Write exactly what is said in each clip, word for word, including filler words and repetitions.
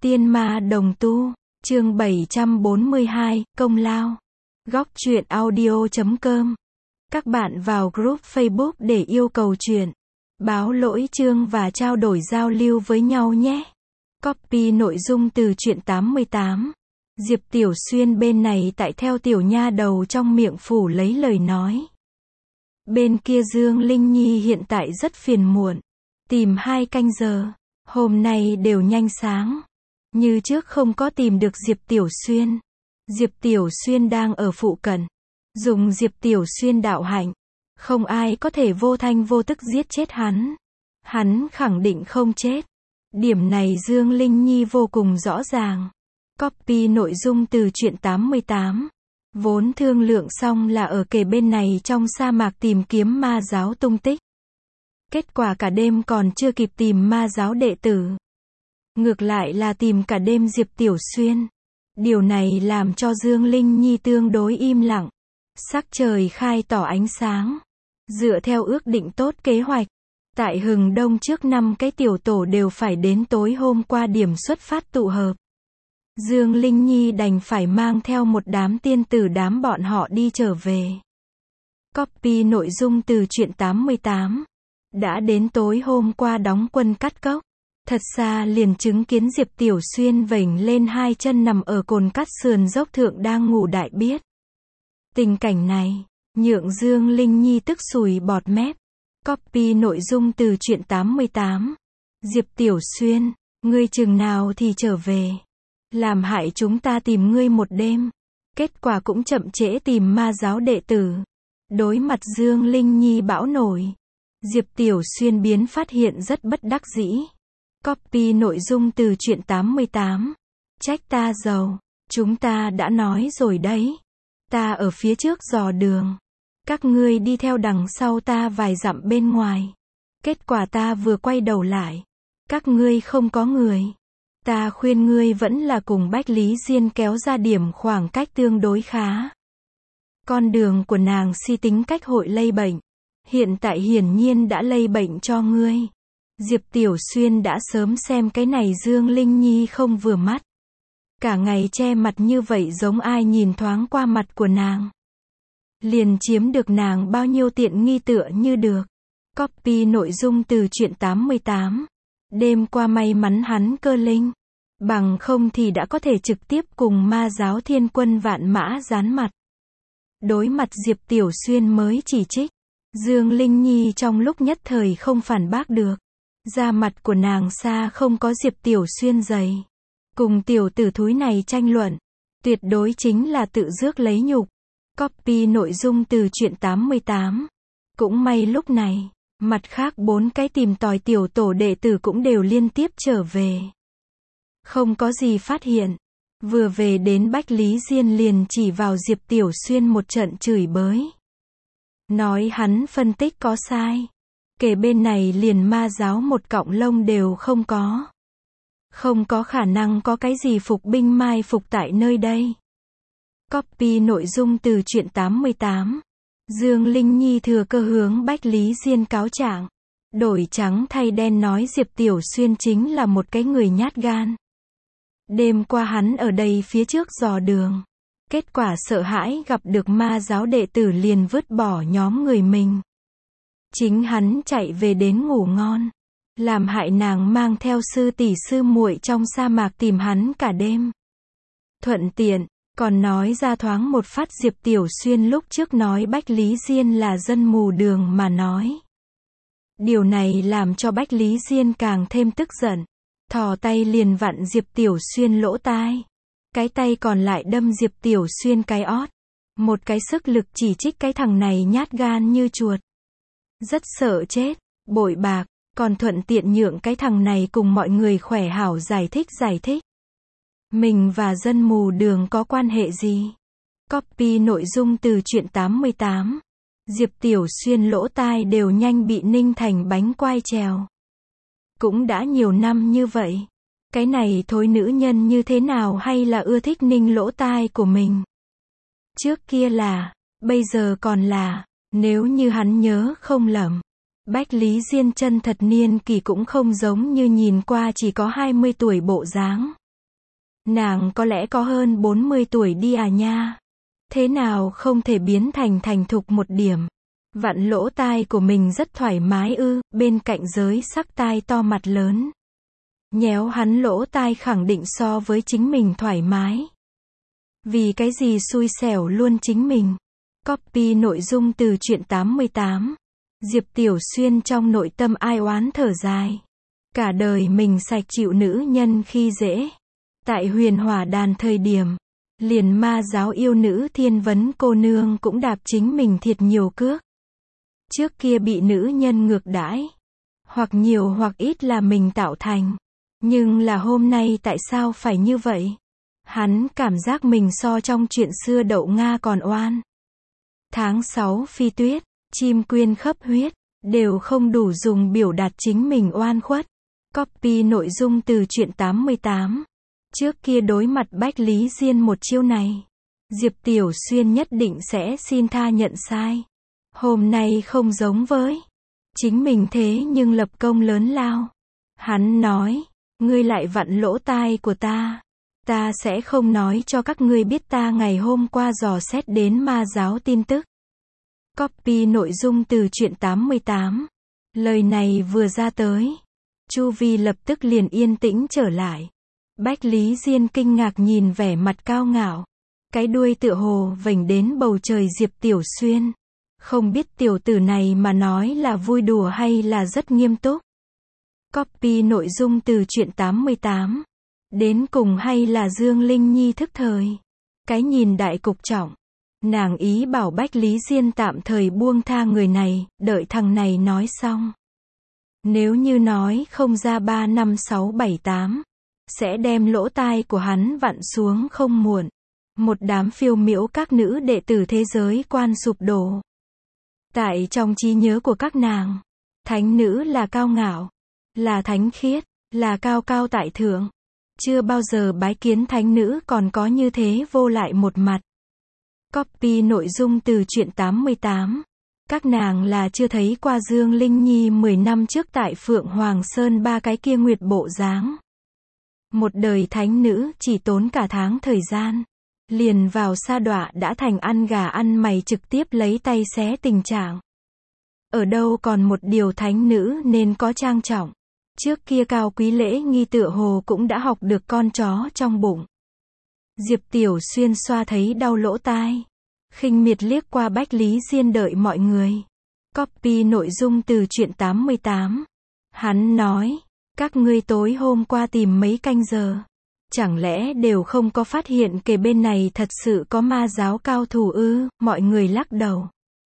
Tiên ma đồng tu, chương bảy trăm bốn mươi hai, công lao. Góc truyện audio chấm com. Các bạn vào group Facebook để yêu cầu truyện, báo lỗi chương và trao đổi giao lưu với nhau nhé. Copy nội dung từ truyện tám mươi tám. Diệp Tiểu Xuyên bên này tại theo tiểu nha đầu trong miệng phủ lấy lời nói. Bên kia Dương Linh Nhi hiện tại rất phiền muộn. Tìm hai canh giờ, hôm nay đều nhanh sáng. Như trước không có tìm được Diệp Tiểu Xuyên. Diệp Tiểu Xuyên đang ở phụ cận. Dùng Diệp Tiểu Xuyên đạo hạnh, không ai có thể vô thanh vô tức giết chết hắn. Hắn khẳng định không chết. Điểm này Dương Linh Nhi vô cùng rõ ràng. Copy nội dung từ truyện tám mươi tám. Vốn thương lượng xong là ở kề bên này trong sa mạc tìm kiếm ma giáo tung tích. Kết quả cả đêm còn chưa kịp tìm ma giáo đệ tử. Ngược lại là tìm cả đêm Diệp Tiểu Xuyên. Điều này làm cho Dương Linh Nhi tương đối im lặng. Sắc trời khai tỏ ánh sáng. Dựa theo ước định tốt kế hoạch, tại Hừng Đông trước năm cái tiểu tổ đều phải đến tối hôm qua điểm xuất phát tụ hợp. Dương Linh Nhi đành phải mang theo một đám tiên tử đám bọn họ đi trở về. Copy nội dung từ truyện tám mươi tám. Đã đến tối hôm qua đóng quân Cát Cốc. Thật xa liền chứng kiến Diệp Tiểu Xuyên vểnh lên hai chân nằm ở cồn cát sườn dốc thượng đang ngủ đại biết. Tình cảnh này, nhượng Dương Linh Nhi tức sùi bọt mép. Copy nội dung từ truyện tám mươi tám. Diệp Tiểu Xuyên, ngươi chừng nào thì trở về. Làm hại chúng ta tìm ngươi một đêm. Kết quả cũng chậm trễ tìm ma giáo đệ tử. Đối mặt Dương Linh Nhi bão nổi. Diệp Tiểu Xuyên biến phát hiện rất bất đắc dĩ. Copy nội dung từ truyện tám mươi tám. Trách ta giàu. Chúng ta đã nói rồi đấy. Ta ở phía trước dò đường. Các ngươi đi theo đằng sau ta vài dặm bên ngoài. Kết quả ta vừa quay đầu lại. Các ngươi không có người. Ta khuyên ngươi vẫn là cùng Bách Lý Diên kéo ra điểm khoảng cách tương đối khá. Con đường của nàng si tính cách hội lây bệnh. Hiện tại hiển nhiên đã lây bệnh cho ngươi. Diệp Tiểu Xuyên đã sớm xem cái này Dương Linh Nhi không vừa mắt. Cả ngày che mặt như vậy giống ai nhìn thoáng qua mặt của nàng. Liền chiếm được nàng bao nhiêu tiện nghi tựa như được. Copy nội dung từ truyện tám mươi tám. Đêm qua may mắn hắn cơ linh. Bằng không thì đã có thể trực tiếp cùng ma giáo thiên quân vạn mã dán mặt. Đối mặt Diệp Tiểu Xuyên mới chỉ trích. Dương Linh Nhi trong lúc nhất thời không phản bác được. Da mặt của nàng xa không có Diệp Tiểu Xuyên dày. Cùng tiểu tử thúi này tranh luận. Tuyệt đối chính là tự rước lấy nhục. Copy nội dung từ truyện tám mươi tám. Cũng may lúc này, mặt khác bốn cái tìm tòi tiểu tổ đệ tử cũng đều liên tiếp trở về. Không có gì phát hiện. Vừa về đến Bách Lý Diên liền chỉ vào Diệp Tiểu Xuyên một trận chửi bới. Nói hắn phân tích có sai. Kể bên này liền ma giáo một cọng lông đều không có. Không có khả năng có cái gì phục binh mai phục tại nơi đây. Copy nội dung từ truyện tám mươi tám. Dương Linh Nhi thừa cơ hướng Bách Lý Diên cáo trạng. Đổi trắng thay đen nói Diệp Tiểu Xuyên chính là một cái người nhát gan. Đêm qua hắn ở đây phía trước dò đường. Kết quả sợ hãi gặp được ma giáo đệ tử liền vứt bỏ nhóm người mình. Chính hắn chạy về đến ngủ ngon. Làm hại nàng mang theo sư tỷ sư muội trong sa mạc tìm hắn cả đêm. Thuận tiện, còn nói ra thoáng một phát Diệp Tiểu Xuyên lúc trước nói Bách Lý Diên là dân mù đường mà nói. Điều này làm cho Bách Lý Diên càng thêm tức giận. Thò tay liền vặn Diệp Tiểu Xuyên lỗ tai. Cái tay còn lại đâm Diệp Tiểu Xuyên cái ót. Một cái sức lực chỉ trích cái thằng này nhát gan như chuột. Rất sợ chết, bội bạc, còn thuận tiện nhượng cái thằng này cùng mọi người khỏe hảo giải thích giải thích. Mình và dân mù đường có quan hệ gì? Copy nội dung từ truyện tám mươi tám. Diệp Tiểu Xuyên lỗ tai đều nhanh bị ninh thành bánh quai trèo. Cũng đã nhiều năm như vậy. Cái này thối nữ nhân như thế nào hay là ưa thích ninh lỗ tai của mình? Trước kia là, bây giờ còn là, nếu như hắn nhớ không lầm. Bách Lý Diên chân thật niên kỳ cũng không giống như nhìn qua chỉ có hai mươi tuổi bộ dáng. Nàng có lẽ có hơn bốn mươi tuổi đi à nha. Thế nào không thể biến thành thành thục một điểm. Vặn lỗ tai của mình rất thoải mái ư, bên cạnh giới sắc tai to mặt lớn. Nhéo hắn lỗ tai khẳng định so với chính mình thoải mái. Vì cái gì xui xẻo luôn chính mình. Copy nội dung từ truyện tám mươi tám. Diệp Tiểu Xuyên trong nội tâm ai oán thở dài. Cả đời mình sạch chịu nữ nhân khi dễ. Tại Huyền Hỏa Đàn thời điểm, liền ma giáo yêu nữ Thiên Vấn cô nương cũng đạp chính mình thiệt nhiều cước. Trước kia bị nữ nhân ngược đãi, hoặc nhiều hoặc ít là mình tạo thành. Nhưng là hôm nay tại sao phải như vậy? Hắn cảm giác mình so trong chuyện xưa Đậu Nga còn oan. Tháng sáu phi tuyết, chim quyên khấp huyết, đều không đủ dùng biểu đạt chính mình oan khuất. Copy nội dung từ truyện tám mươi tám. Trước kia đối mặt Bách Lý Diên một chiêu này, Diệp Tiểu Xuyên nhất định sẽ xin tha nhận sai. Hôm nay không giống với chính mình thế nhưng lập công lớn lao. Hắn nói, ngươi lại vặn lỗ tai của ta. Ta sẽ không nói cho các ngươi biết ta ngày hôm qua dò xét đến ma giáo tin tức. Copy nội dung từ truyện tám mươi tám. Lời này vừa ra tới, chu vi lập tức liền yên tĩnh trở lại. Bách Lý Diên kinh ngạc nhìn vẻ mặt cao ngạo, cái đuôi tựa hồ vểnh đến bầu trời Diệp Tiểu Xuyên. Không biết tiểu tử này mà nói là vui đùa hay là rất nghiêm túc. Copy nội dung từ truyện tám mươi tám. Đến cùng hay là Dương Linh Nhi thức thời. Cái nhìn đại cục trọng. Nàng ý bảo Bách Lý Diên tạm thời buông tha người này, đợi thằng này nói xong. Nếu như nói không ra ba năm sáu bảy tám, sẽ đem lỗ tai của hắn vặn xuống không muộn. Một đám phiêu miễu các nữ đệ tử thế giới quan sụp đổ. Tại trong trí nhớ của các nàng, thánh nữ là cao ngạo, là thánh khiết, là cao cao tại thượng. Chưa bao giờ bái kiến thánh nữ còn có như thế vô lại một mặt. Copy nội dung từ truyện tám mươi tám. Các nàng là chưa thấy qua Dương Linh Nhi mười năm trước tại Phượng Hoàng Sơn ba cái kia nguyệt bộ dáng. Một đời thánh nữ chỉ tốn cả tháng thời gian. Liền vào sa đọa đã thành ăn gà ăn mày trực tiếp lấy tay xé tình trạng. Ở đâu còn một điều thánh nữ nên có trang trọng. Trước kia cao quý lễ nghi tựa hồ cũng đã học được con chó trong bụng. Diệp Tiểu Xuyên xoa thấy đau lỗ tai. Khinh miệt liếc qua Bách Lý Diên đợi mọi người. Copy nội dung từ truyện tám mươi tám. Hắn nói, các ngươi tối hôm qua tìm mấy canh giờ. Chẳng lẽ đều không có phát hiện kề bên này thật sự có ma giáo cao thủ ư? Mọi người lắc đầu.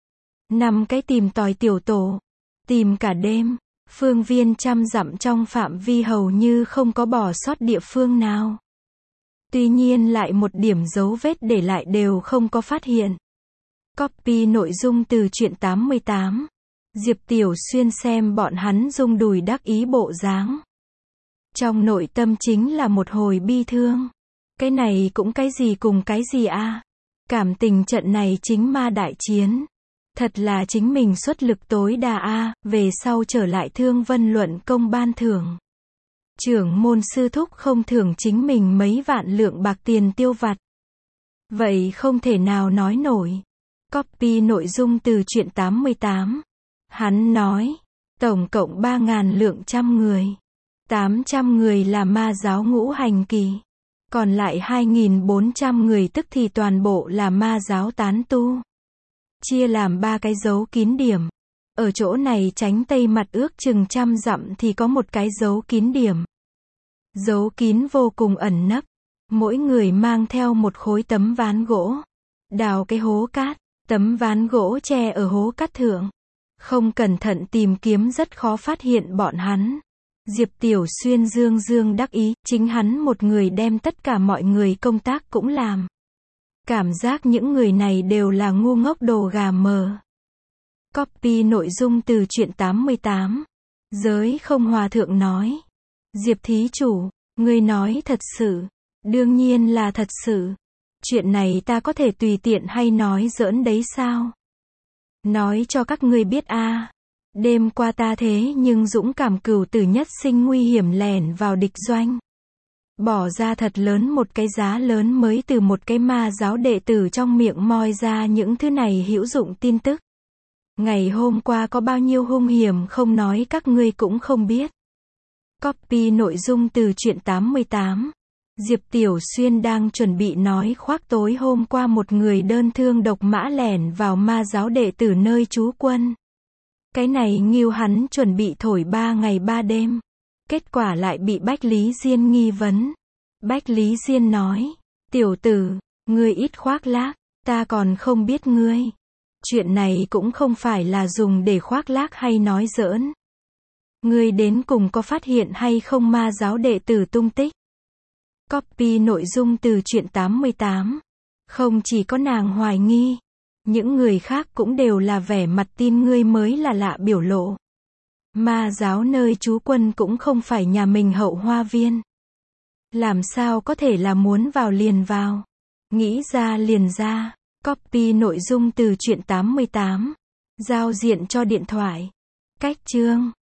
Năm cái tìm tòi tiểu tổ. Tìm cả đêm. Phương viên trăm dặm trong phạm vi hầu như không có bỏ sót địa phương nào. Tuy nhiên lại một điểm dấu vết để lại đều không có phát hiện. Copy nội dung từ truyện tám mươi tám. Diệp Tiểu Xuyên xem bọn hắn rung đùi đắc ý bộ dáng. Trong nội tâm chính là một hồi bi thương. Cái này cũng cái gì cùng cái gì a? À? Cảm tình trận này chính ma đại chiến. Thật là chính mình xuất lực tối đa a, à, về sau trở lại Thương Vân luận công ban thưởng. Trưởng môn sư thúc không thưởng chính mình mấy vạn lượng bạc tiền tiêu vặt. Vậy không thể nào nói nổi. Copy nội dung từ truyện tám mươi tám. Hắn nói, tổng cộng ba ngàn lượng trăm người. tám trăm người là ma giáo ngũ hành kỳ. Còn lại hai nghìn bốn trăm người tức thì toàn bộ là ma giáo tán tu. Chia làm ba cái dấu kín điểm. Ở chỗ này tránh tây mặt ước chừng trăm dặm thì có một cái dấu kín điểm. Dấu kín vô cùng ẩn nấp. Mỗi người mang theo một khối tấm ván gỗ. Đào cái hố cát. Tấm ván gỗ che ở hố cát thượng. Không cẩn thận tìm kiếm rất khó phát hiện bọn hắn. Diệp Tiểu Xuyên dương dương đắc ý, chính hắn một người đem tất cả mọi người công tác cũng làm. Cảm giác những người này đều là ngu ngốc đồ gà mờ. Copy nội dung từ truyện tám mươi tám. Giới không hòa thượng nói. Diệp thí chủ, ngươi nói thật sự. Đương nhiên là thật sự. Chuyện này ta có thể tùy tiện hay nói giỡn đấy sao? Nói cho các ngươi biết a. À. Đêm qua ta thế nhưng dũng cảm cửu tử nhất sinh nguy hiểm lẻn vào địch doanh. Bỏ ra thật lớn một cái giá lớn mới từ một cái ma giáo đệ tử trong miệng moi ra những thứ này hữu dụng tin tức. Ngày hôm qua có bao nhiêu hung hiểm không nói các ngươi cũng không biết. Copy nội dung từ truyện tám mươi tám. Diệp Tiểu Xuyên đang chuẩn bị nói khoác tối hôm qua một người đơn thương độc mã lẻn vào ma giáo đệ tử nơi trú quân. Cái này nghiêu hắn chuẩn bị thổi ba ngày ba đêm. Kết quả lại bị Bách Lý Diên nghi vấn. Bách Lý Diên nói, tiểu tử, ngươi ít khoác lác, ta còn không biết ngươi. Chuyện này cũng không phải là dùng để khoác lác hay nói giỡn. Ngươi đến cùng có phát hiện hay không ma giáo đệ tử tung tích? Copy nội dung từ truyện tám mươi tám. Không chỉ có nàng hoài nghi, những người khác cũng đều là vẻ mặt tin ngươi mới là lạ biểu lộ. Ma giáo nơi trú quân cũng không phải nhà mình hậu hoa viên. Làm sao có thể là muốn vào liền vào. Nghĩ ra liền ra. Copy nội dung từ truyện tám mươi tám. Giao diện cho điện thoại. Cách chương.